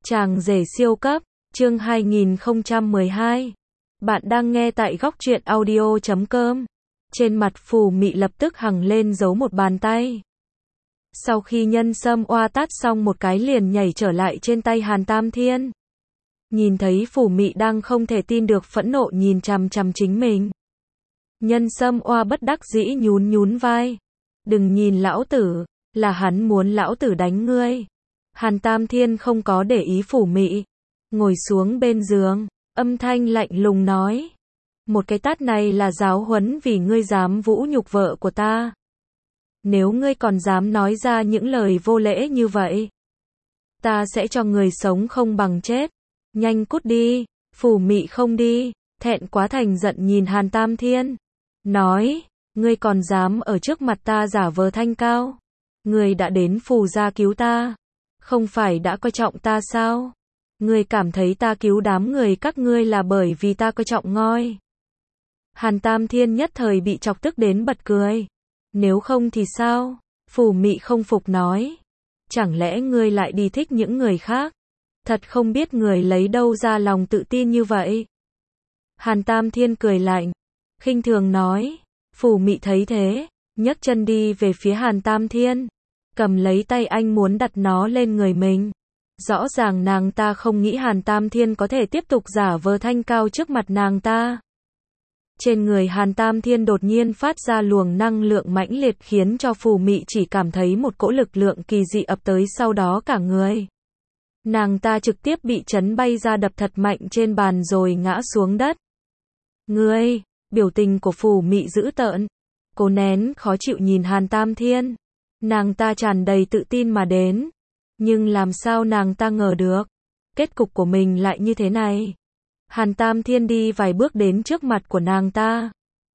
Chàng rể siêu cấp, chương 2012. Bạn đang nghe tại góc truyện audio.com. Trên mặt Phù Mị lập tức hằng lên dấu một bàn tay. Sau khi Nhân Sâm oa tát xong một cái liền nhảy trở lại trên tay Hàn Tam Thiên. Nhìn thấy Phù Mị đang không thể tin được phẫn nộ nhìn chằm chằm chính mình. Nhân Sâm oa bất đắc dĩ nhún nhún vai. Đừng nhìn lão tử, là hắn muốn lão tử đánh ngươi. Hàn Tam Thiên không có để ý Phù Mị. Ngồi xuống bên giường, âm thanh lạnh lùng nói. Một cái tát này là giáo huấn vì ngươi dám vũ nhục vợ của ta. Nếu ngươi còn dám nói ra những lời vô lễ như vậy, ta sẽ cho người sống không bằng chết. Nhanh cút đi. Phù Mị không đi, thẹn quá thành giận nhìn Hàn Tam Thiên. Nói, ngươi còn dám ở trước mặt ta giả vờ thanh cao. Ngươi đã đến Phù gia cứu ta, không phải đã coi trọng ta sao? Ngươi cảm thấy ta cứu đám người các ngươi là bởi vì ta coi trọng ngôi. Hàn Tam Thiên nhất thời bị chọc tức đến bật cười. Nếu không thì sao? Phù Mị không phục nói. Chẳng lẽ ngươi lại đi thích những người khác? Thật không biết người lấy đâu ra lòng tự tin như vậy. Hàn Tam Thiên cười lạnh, khinh thường nói. Phù Mị thấy thế, nhấc chân đi về phía Hàn Tam Thiên, cầm lấy tay anh muốn đặt nó lên người mình. Rõ ràng nàng ta không nghĩ Hàn Tam Thiên có thể tiếp tục giả vờ thanh cao trước mặt nàng ta. Trên người Hàn Tam Thiên đột nhiên phát ra luồng năng lượng mãnh liệt khiến cho Phù Mị chỉ cảm thấy một cỗ lực lượng kỳ dị ập tới, sau đó cả người nàng ta trực tiếp bị chấn bay ra, đập thật mạnh trên bàn rồi ngã xuống đất. Ngươi, biểu tình của Phù Mị dữ tợn, cố nén khó chịu nhìn Hàn Tam Thiên. Nàng ta tràn đầy tự tin mà đến, nhưng làm sao nàng ta ngờ được kết cục của mình lại như thế này. Hàn Tam Thiên đi vài bước đến trước mặt của nàng ta.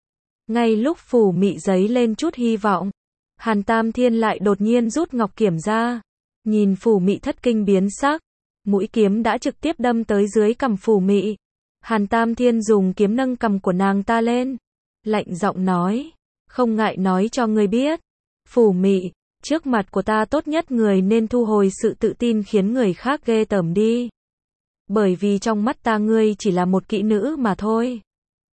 Ngay lúc Phù Mị giấy lên chút hy vọng, Hàn Tam Thiên lại đột nhiên rút ngọc kiếm ra. Nhìn Phù Mị thất kinh biến sắc, mũi kiếm đã trực tiếp đâm tới dưới cằm Phù Mị. Hàn Tam Thiên dùng kiếm nâng cằm của nàng ta lên, lạnh giọng nói, không ngại nói cho ngươi biết, Phù Mị, trước mặt của ta tốt nhất người nên thu hồi sự tự tin khiến người khác ghê tởm đi. Bởi vì trong mắt ta ngươi chỉ là một kỹ nữ mà thôi.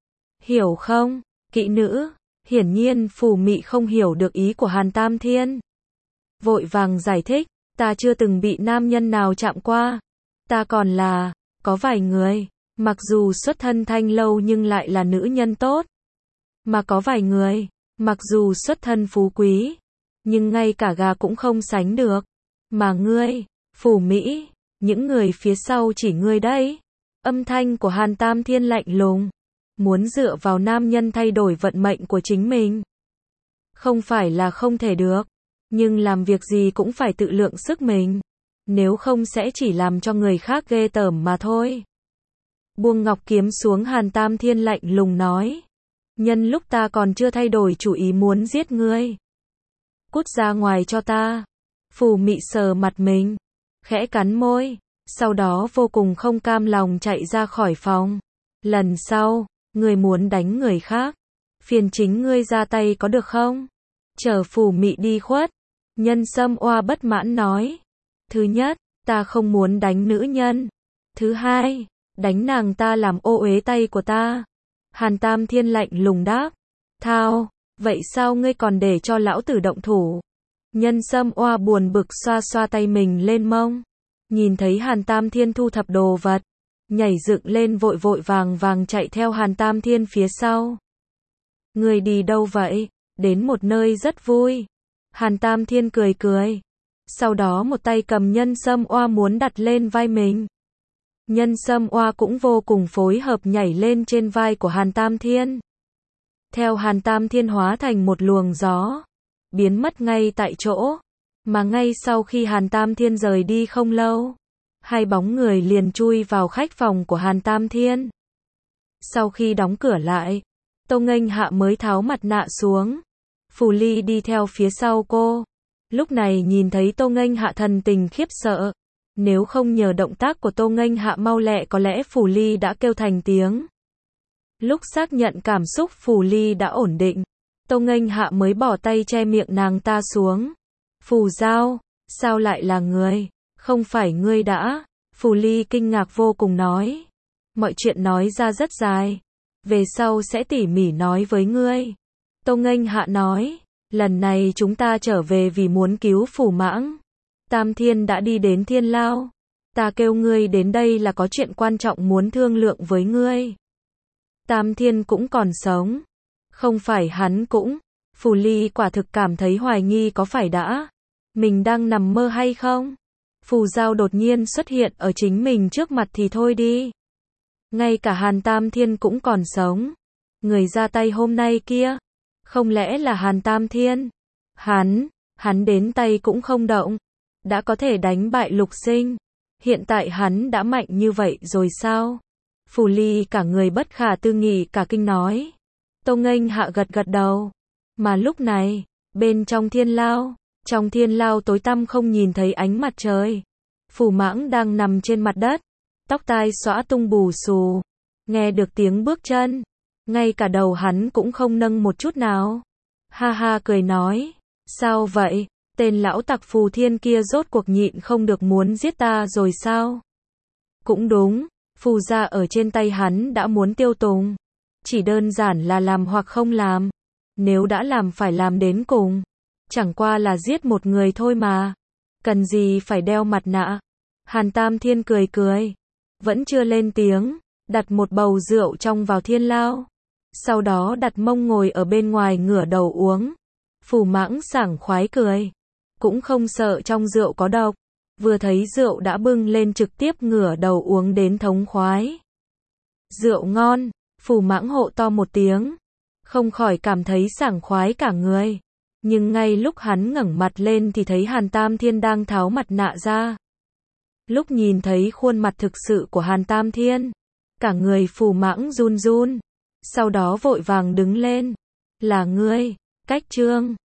Hiểu không? Kỹ nữ? Hiển nhiên Phù Mị không hiểu được ý của Hàn Tam Thiên. Vội vàng giải thích, ta chưa từng bị nam nhân nào chạm qua. Ta còn là, có vài người, mặc dù xuất thân thanh lâu nhưng lại là nữ nhân tốt. Mà có vài người, mặc dù xuất thân phú quý, nhưng ngay cả gà cũng không sánh được. Mà ngươi, Phù Mị, những người phía sau chỉ ngươi đấy. Âm thanh của Hàn Tam Thiên lạnh lùng. Muốn dựa vào nam nhân thay đổi vận mệnh của chính mình, không phải là không thể được, nhưng làm việc gì cũng phải tự lượng sức mình, nếu không sẽ chỉ làm cho người khác ghê tởm mà thôi. Buông ngọc kiếm xuống, Hàn Tam Thiên lạnh lùng nói. Nhân lúc ta còn chưa thay đổi chủ ý muốn giết ngươi, cút ra ngoài cho ta. Phù Mị sờ mặt mình, khẽ cắn môi, sau đó vô cùng không cam lòng chạy ra khỏi phòng. Lần sau, ngươi muốn đánh người khác, phiền chính ngươi ra tay có được không? Chờ Phù Mị đi khuất, Nhân Sâm oa bất mãn nói. Thứ nhất, ta không muốn đánh nữ nhân. Thứ hai, đánh nàng ta làm ô uế tay của ta. Hàn Tam Thiên lạnh lùng đáp. Thao, vậy sao ngươi còn để cho lão tử động thủ? Nhân Sâm oa buồn bực xoa xoa tay mình lên mông. Nhìn thấy Hàn Tam Thiên thu thập đồ vật, nhảy dựng lên vội vội vàng vàng chạy theo Hàn Tam Thiên phía sau. Ngươi đi đâu vậy? Đến một nơi rất vui. Hàn Tam Thiên cười cười. Sau đó một tay cầm Nhân Sâm oa muốn đặt lên vai mình. Nhân Sâm oa cũng vô cùng phối hợp nhảy lên trên vai của Hàn Tam Thiên. Theo Hàn Tam Thiên hóa thành một luồng gió, biến mất ngay tại chỗ. Mà ngay sau khi Hàn Tam Thiên rời đi không lâu, hai bóng người liền chui vào khách phòng của Hàn Tam Thiên. Sau khi đóng cửa lại, Tô Nghênh Hạ mới tháo mặt nạ xuống. Phù Ly đi theo phía sau cô. Lúc này nhìn thấy Tô Nghênh Hạ thần tình khiếp sợ. Nếu không nhờ động tác của Tô Nghênh Hạ mau lẹ có lẽ Phù Ly đã kêu thành tiếng. Lúc xác nhận cảm xúc Phù Ly đã ổn định, Tô Nghênh Hạ mới bỏ tay che miệng nàng ta xuống. Phù Giao, sao lại là người? Không phải ngươi đã? Phù Ly kinh ngạc vô cùng nói. Mọi chuyện nói ra rất dài. Về sau sẽ tỉ mỉ nói với ngươi. Tô Nghênh Hạ nói. Lần này chúng ta trở về vì muốn cứu Phù Mãng. Tam Thiên đã đi đến Thiên Lao. Ta kêu ngươi đến đây là có chuyện quan trọng muốn thương lượng với ngươi. Tam Thiên cũng còn sống. Không phải hắn cũng. Phù Ly quả thực cảm thấy hoài nghi có phải mình đang nằm mơ hay không? Phù Giao đột nhiên xuất hiện ở chính mình trước mặt thì thôi đi. Ngay cả Hàn Tam Thiên cũng còn sống. Người ra tay hôm nay kia. Không lẽ là Hàn Tam Thiên? Hắn đến tay cũng không động. Đã có thể đánh bại Lục Sinh. Hiện tại hắn đã mạnh như vậy rồi sao? Phù Ly cả người bất khả tư nghị cả kinh nói. Tô Nghênh Hạ gật gật đầu. Mà lúc này, bên trong Thiên Lao tối tăm không nhìn thấy ánh mặt trời. Phù Mãng đang nằm trên mặt đất, tóc tai xõa tung bù xù. Nghe được tiếng bước chân, ngay cả đầu hắn cũng không nâng một chút nào. Ha ha cười nói, sao vậy, tên lão tặc Phù Thiên kia rốt cuộc nhịn không được muốn giết ta rồi sao? Cũng đúng, Phù gia ở trên tay hắn đã muốn tiêu tùng. Chỉ đơn giản là làm hoặc không làm. Nếu đã làm phải làm đến cùng. Chẳng qua là giết một người thôi mà. Cần gì phải đeo mặt nạ. Hàn Tam Thiên cười cười. Vẫn chưa lên tiếng. Đặt một bầu rượu trong vào Thiên Lao. Sau đó đặt mông ngồi ở bên ngoài ngửa đầu uống. Phù Mãng sảng khoái cười. Cũng không sợ trong rượu có độc. Vừa thấy rượu đã bưng lên trực tiếp ngửa đầu uống đến thống khoái. Rượu ngon. Phù Mãng hộ to một tiếng. Không khỏi cảm thấy sảng khoái cả người. Nhưng ngay lúc hắn ngẩng mặt lên thì thấy Hàn Tam Thiên đang tháo mặt nạ ra. Lúc nhìn thấy khuôn mặt thực sự của Hàn Tam Thiên, cả người Phù Mãng run run. Sau đó vội vàng đứng lên. Là ngươi, Cách Trương.